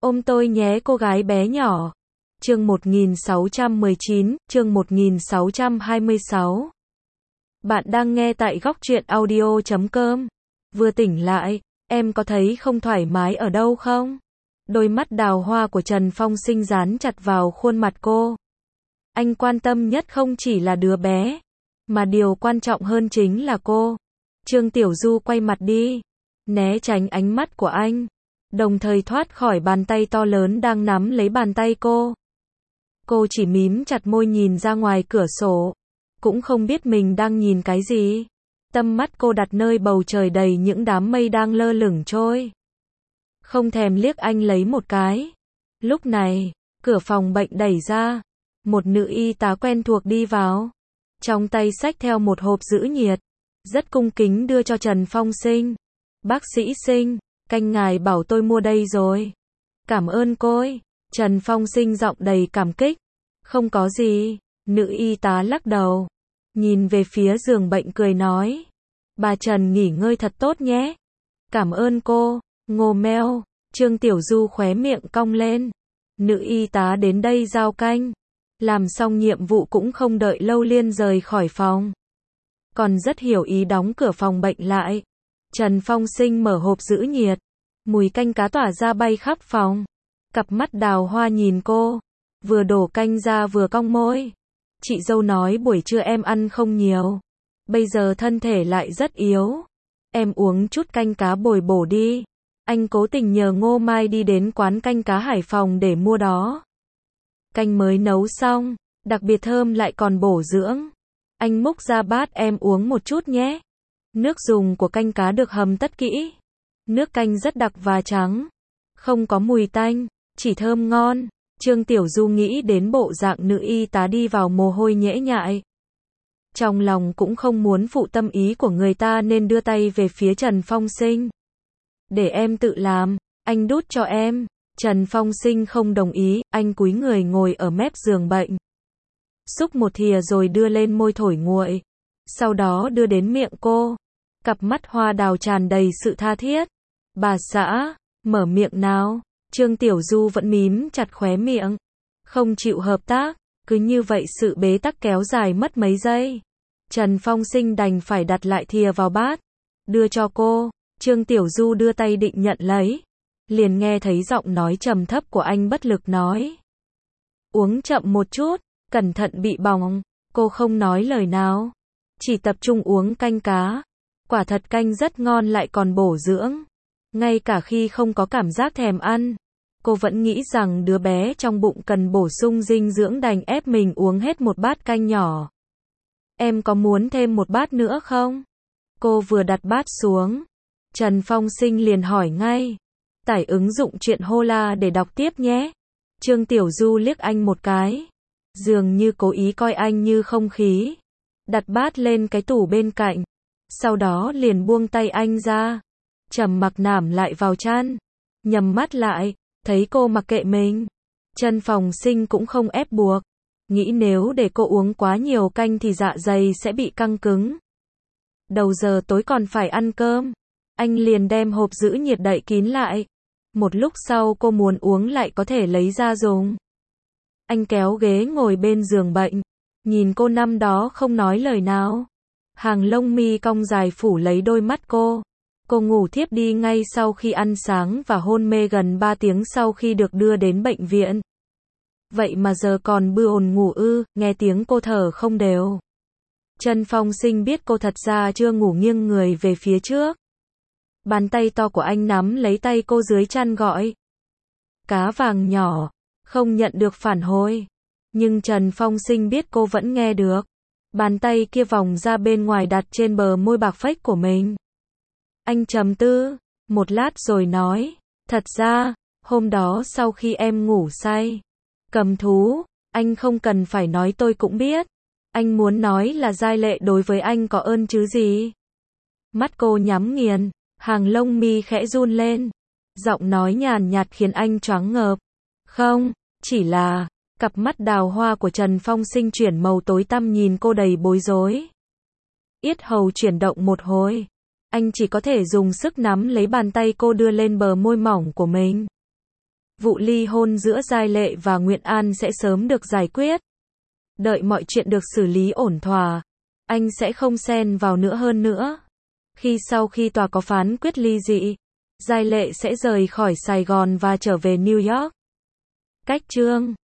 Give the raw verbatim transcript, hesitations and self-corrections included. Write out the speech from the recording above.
Ôm tôi nhé cô gái bé nhỏ. Chương một nghìn sáu trăm mười chín, chương một nghìn sáu trăm hai mươi sáu. Bạn đang nghe tại góc truyện audio chấm com. Vừa tỉnh lại, em có thấy không thoải mái ở đâu không? Đôi mắt đào hoa của Trần Phong Sinh dán chặt vào khuôn mặt cô. Anh quan tâm nhất không chỉ là đứa bé, mà điều quan trọng hơn chính là cô. Trương Tiểu Du quay mặt đi, né tránh ánh mắt của anh, đồng thời thoát khỏi bàn tay to lớn đang nắm lấy bàn tay cô. Cô chỉ mím chặt môi nhìn ra ngoài cửa sổ, cũng không biết mình đang nhìn cái gì. Tâm mắt cô đặt nơi bầu trời đầy những đám mây đang lơ lửng trôi. Không thèm liếc anh lấy một cái. Lúc này, cửa phòng bệnh đẩy ra, một nữ y tá quen thuộc đi vào, trong tay xách theo một hộp giữ nhiệt, rất cung kính đưa cho Trần Phong Sinh. Bác sĩ Sinh, canh ngài bảo tôi mua đây rồi. Cảm ơn cô. Trần Phong Sinh giọng đầy cảm kích. Không có gì. Nữ y tá lắc đầu, nhìn về phía giường bệnh cười nói. Bà Trần nghỉ ngơi thật tốt nhé. Cảm ơn cô. Ngô meo. Trương Tiểu Du khóe miệng cong lên. Nữ y tá đến đây giao canh. Làm xong nhiệm vụ cũng không đợi lâu liền rời khỏi phòng. Còn rất hiểu ý đóng cửa phòng bệnh lại. Trần Phong Sinh mở hộp giữ nhiệt. Mùi canh cá tỏa ra bay khắp phòng. Cặp mắt đào hoa nhìn cô. Vừa đổ canh ra vừa cong môi. Chị dâu nói buổi trưa em ăn không nhiều. Bây giờ thân thể lại rất yếu. Em uống chút canh cá bồi bổ đi. Anh cố tình nhờ Ngô Mai đi đến quán canh cá Hải Phòng để mua đó. Canh mới nấu xong, đặc biệt thơm lại còn bổ dưỡng. Anh múc ra bát em uống một chút nhé. Nước dùng của canh cá được hầm tất kỹ. Nước canh rất đặc và trắng. Không có mùi tanh, chỉ thơm ngon. Trương Tiểu Du nghĩ đến bộ dạng nữ y tá đi vào mồ hôi nhễ nhại. Trong lòng cũng không muốn phụ tâm ý của người ta nên đưa tay về phía Trần Phong Sinh. Để em tự làm, anh đút cho em. Trần Phong Sinh không đồng ý, anh cúi người ngồi ở mép giường bệnh. Xúc một thìa rồi đưa lên môi thổi nguội. Sau đó đưa đến miệng cô. Cặp mắt hoa đào tràn đầy sự tha thiết. Bà xã, mở miệng nào. Trương Tiểu Du vẫn mím chặt khóe miệng. Không chịu hợp tác. Cứ như vậy sự bế tắc kéo dài mất mấy giây. Trần Phong Sinh đành phải đặt lại thìa vào bát. Đưa cho cô. Trương Tiểu Du đưa tay định nhận lấy. Liền nghe thấy giọng nói trầm thấp của anh bất lực nói. Uống chậm một chút, cẩn thận bị bỏng. Cô không nói lời nào, chỉ tập trung uống canh cá. Quả thật canh rất ngon lại còn bổ dưỡng. Ngay cả khi không có cảm giác thèm ăn, cô vẫn nghĩ rằng đứa bé trong bụng cần bổ sung dinh dưỡng đành ép mình uống hết một bát canh nhỏ. Em có muốn thêm một bát nữa không? Cô vừa đặt bát xuống, Trần Phong Sinh liền hỏi ngay. Tải ứng dụng truyện Hola để đọc tiếp nhé. Trương Tiểu Du liếc anh một cái, dường như cố ý coi anh như không khí. Đặt bát lên cái tủ bên cạnh, sau đó liền buông tay anh ra, trầm mặc nằm lại vào chăn, nhắm mắt lại, thấy cô mặc kệ mình. Trần Phong Sinh cũng không ép buộc, nghĩ nếu để cô uống quá nhiều canh thì dạ dày sẽ bị căng cứng. Đầu giờ tối còn phải ăn cơm, anh liền đem hộp giữ nhiệt đậy kín lại. Một lúc sau cô muốn uống lại có thể lấy ra dùng. Anh kéo ghế ngồi bên giường bệnh, nhìn cô năm đó không nói lời nào. Hàng lông mi cong dài phủ lấy đôi mắt cô. Cô ngủ thiếp đi ngay sau khi ăn sáng và hôn mê gần ba tiếng sau khi được đưa đến bệnh viện. Vậy mà giờ còn bư ồn ngủ ư, nghe tiếng cô thở không đều. Trần Phong Sinh biết cô thật ra chưa ngủ, nghiêng người về phía trước. Bàn tay to của anh nắm lấy tay cô dưới chăn gọi. Cá vàng nhỏ, không nhận được phản hồi. Nhưng Trần Phong Sinh biết cô vẫn nghe được. Bàn tay kia vòng ra bên ngoài đặt trên bờ môi bạc phách của mình. Anh trầm tư, một lát rồi nói. Thật ra, hôm đó sau khi em ngủ say, cầm thú, anh không cần phải nói tôi cũng biết. Anh muốn nói là Giai Lệ đối với anh có ơn chứ gì. Mắt cô nhắm nghiền. Hàng lông mi khẽ run lên. Giọng nói nhàn nhạt khiến anh choáng ngợp. Không, chỉ là. Cặp mắt đào hoa của Trần Phong Sinh chuyển màu tối tăm nhìn cô đầy bối rối. Yết hầu chuyển động một hồi. Anh chỉ có thể dùng sức nắm lấy bàn tay cô đưa lên bờ môi mỏng của mình. Vụ ly hôn giữa Giai Lệ và Nguyện An sẽ sớm được giải quyết. Đợi mọi chuyện được xử lý ổn thỏa, anh sẽ không xen vào nữa hơn nữa. Khi sau khi tòa có phán quyết ly dị, Giai Lệ sẽ rời khỏi Sài Gòn và trở về New York. Cách chương